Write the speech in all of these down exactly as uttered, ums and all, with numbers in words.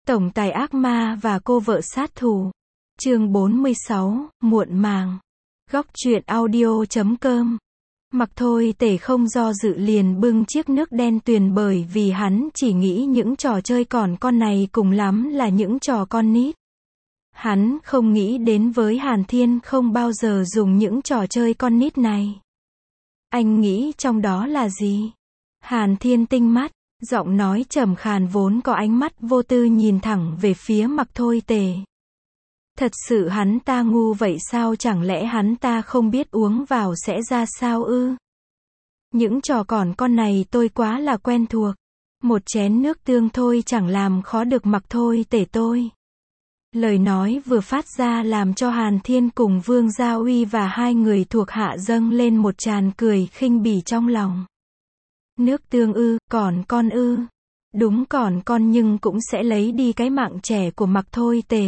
Tổng tài ác ma và cô vợ sát thủ. Chương bốn mươi sáu, muộn màng. Góc truyện audio chấm com. Mặc Thôi Tể không do dự liền bưng chiếc nước đen tuyền bởi vì hắn chỉ nghĩ những trò chơi còn con này cùng lắm là những trò con nít. Hắn không nghĩ đến với Hàn Thiên không bao giờ dùng những trò chơi con nít này. Anh nghĩ trong đó là gì? Hàn Thiên tinh mắt, giọng nói trầm khàn vốn có ánh mắt vô tư nhìn thẳng về phía Mặc Thôi Tể. Thật sự hắn ta ngu vậy sao, chẳng lẽ hắn ta không biết uống vào sẽ ra sao ư? Những trò còn con này tôi quá là quen thuộc. Một chén nước tương thôi chẳng làm khó được Mặc Thôi Tể tôi. Lời nói vừa phát ra làm cho Hàn Thiên cùng Vương Gia Uy và hai người thuộc hạ dâng lên một tràn cười khinh bỉ trong lòng. Nước tương ư, còn con ư? Đúng còn con nhưng cũng sẽ lấy đi cái mạng trẻ của Mặc Thôi Tể.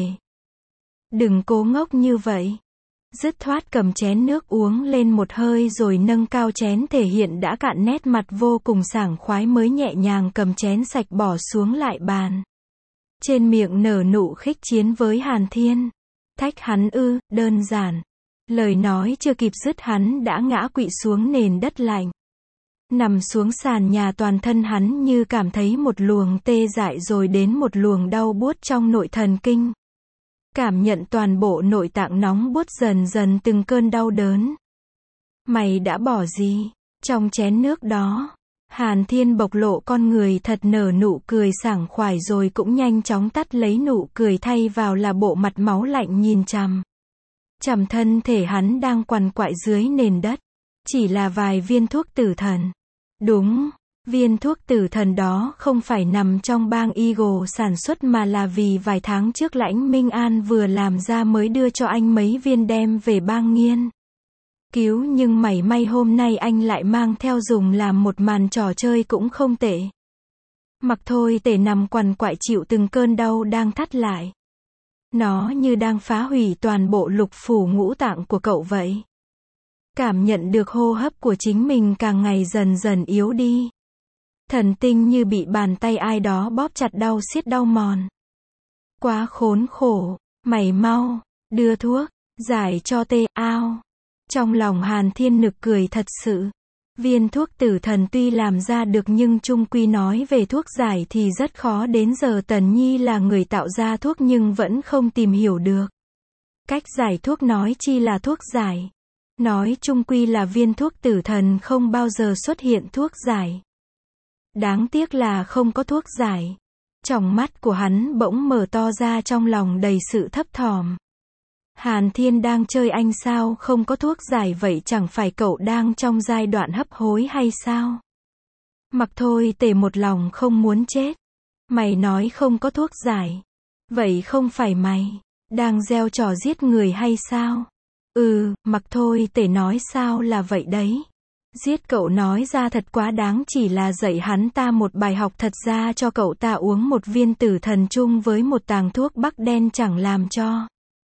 Đừng cố ngốc như vậy. Dứt khoát cầm chén nước uống lên một hơi rồi nâng cao chén thể hiện đã cạn, nét mặt vô cùng sảng khoái mới nhẹ nhàng cầm chén sạch bỏ xuống lại bàn. Trên miệng nở nụ khích chiến với Hàn Thiên. Thách hắn ư, đơn giản. Lời nói chưa kịp dứt hắn đã ngã quỵ xuống nền đất lạnh. Nằm xuống sàn nhà, toàn thân hắn như cảm thấy một luồng tê dại rồi đến một luồng đau buốt trong nội thần kinh. Cảm nhận toàn bộ nội tạng nóng buốt dần dần từng cơn đau đớn. Mày đã bỏ gì trong chén nước đó? Hàn Thiên bộc lộ con người thật nở nụ cười sảng khoái rồi cũng nhanh chóng tắt lấy nụ cười, thay vào là bộ mặt máu lạnh nhìn chằm chằm thân thể hắn đang quằn quại dưới nền đất. Chỉ là vài viên thuốc tử thần. Đúng, viên thuốc tử thần đó không phải nằm trong bang Eagle sản xuất mà là vì vài tháng trước Lãnh Minh An vừa làm ra mới đưa cho anh mấy viên đem về bang nghiên cứu, nhưng mảy may hôm nay anh lại mang theo dùng làm một màn trò chơi cũng không tệ. Mặc Thôi Tể nằm quằn quại chịu từng cơn đau đang thắt lại. Nó như đang phá hủy toàn bộ lục phủ ngũ tạng của cậu vậy. Cảm nhận được hô hấp của chính mình càng ngày dần dần yếu đi. Thần tinh như bị bàn tay ai đó bóp chặt, đau xiết đau mòn. Quá khốn khổ, mày mau đưa thuốc giải cho tê ao. Trong lòng Hàn Thiên nực cười thật sự. Viên thuốc tử thần tuy làm ra được nhưng chung quy nói về thuốc giải thì rất khó, đến giờ Tần Nhi là người tạo ra thuốc nhưng vẫn không tìm hiểu được cách giải thuốc, nói chi là thuốc giải. Nói chung quy là viên thuốc tử thần không bao giờ xuất hiện thuốc giải. Đáng tiếc là không có thuốc giải. Tròng mắt của hắn bỗng mở to ra, trong lòng đầy sự thấp thỏm. Hàn Thiên đang chơi anh sao? Không có thuốc giải vậy chẳng phải cậu đang trong giai đoạn hấp hối hay sao? Mặc Thôi Tể một lòng không muốn chết. Mày nói không có thuốc giải. Vậy không phải mày đang gieo trò giết người hay sao? Ừ, Mặc Thôi Tể nói sao là vậy đấy. Giết cậu nói ra thật quá đáng, chỉ là dạy hắn ta một bài học, thật ra cho cậu ta uống một viên tử thần chung với một tàng thuốc bắc đen chẳng làm cho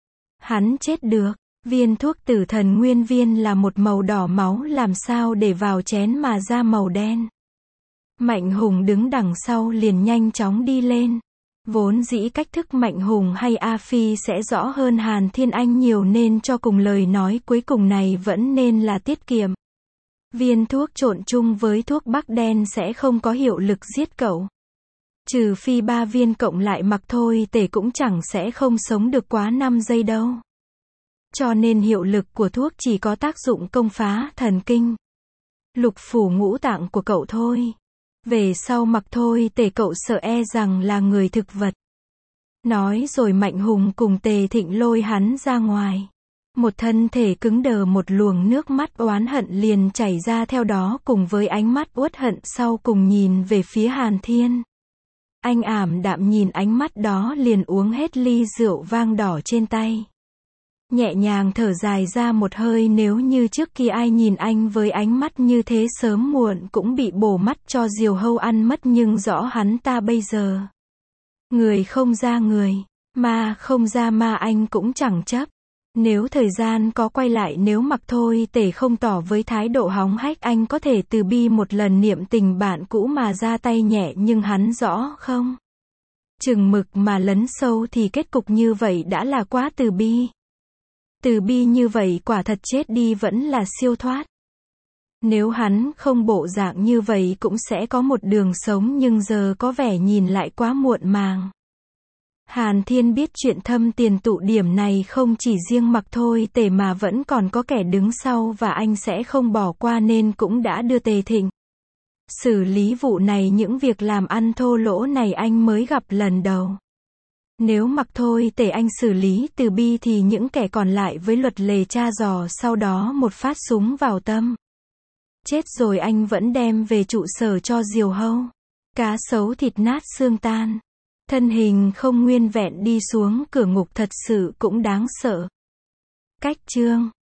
hắn chết được. Viên thuốc tử thần nguyên viên là một màu đỏ máu, làm sao để vào chén mà ra màu đen. Mạnh Hùng đứng đằng sau liền nhanh chóng đi lên. Vốn dĩ cách thức Mạnh Hùng hay A Phi sẽ rõ hơn Hàn Thiên Anh nhiều nên cho cùng lời nói cuối cùng này vẫn nên là tiết kiệm. Viên thuốc trộn chung với thuốc bắc đen sẽ không có hiệu lực giết cậu. Trừ phi ba viên cộng lại, Mặc Thôi Tể cũng chẳng sẽ không sống được quá năm giây đâu. Cho nên hiệu lực của thuốc chỉ có tác dụng công phá thần kinh, lục phủ ngũ tạng của cậu thôi. Về sau Mặc Thôi Tể cậu sợ e rằng là người thực vật. Nói rồi Mạnh Hùng cùng Tề Thịnh lôi hắn ra ngoài. Một thân thể cứng đờ, một luồng nước mắt oán hận liền chảy ra theo đó, cùng với ánh mắt uất hận sau cùng nhìn về phía Hàn Thiên. Anh ảm đạm nhìn ánh mắt đó liền uống hết ly rượu vang đỏ trên tay. Nhẹ nhàng thở dài ra một hơi, nếu như trước kia ai nhìn anh với ánh mắt như thế sớm muộn cũng bị bổ mắt cho diều hâu ăn mất, nhưng rõ hắn ta bây giờ. Người không ra người, ma không ra ma, anh cũng chẳng chấp. Nếu thời gian có quay lại, nếu Mặc Thôi Tể không tỏ với thái độ hóng hách, anh có thể từ bi một lần niệm tình bạn cũ mà ra tay nhẹ, nhưng hắn rõ không? Chừng mực mà lấn sâu thì kết cục như vậy đã là quá từ bi. Từ bi như vậy quả thật chết đi vẫn là siêu thoát. Nếu hắn không bộ dạng như vậy cũng sẽ có một đường sống, nhưng giờ có vẻ nhìn lại quá muộn màng. Hàn Thiên biết chuyện thâm tiền tụ điểm này không chỉ riêng Mặc Thôi Tề mà vẫn còn có kẻ đứng sau và anh sẽ không bỏ qua nên cũng đã đưa Tề Thịnh xử lý vụ này. Những việc làm ăn thô lỗ này anh mới gặp lần đầu. Nếu Mặc Thôi Tề anh xử lý từ bi thì những kẻ còn lại với luật lề tra dò, sau đó một phát súng vào tâm. Chết rồi anh vẫn đem về trụ sở cho diều hâu. Cá sấu thịt nát xương tan. Thân hình không nguyên vẹn đi xuống cửa ngục thật sự cũng đáng sợ. Cách chương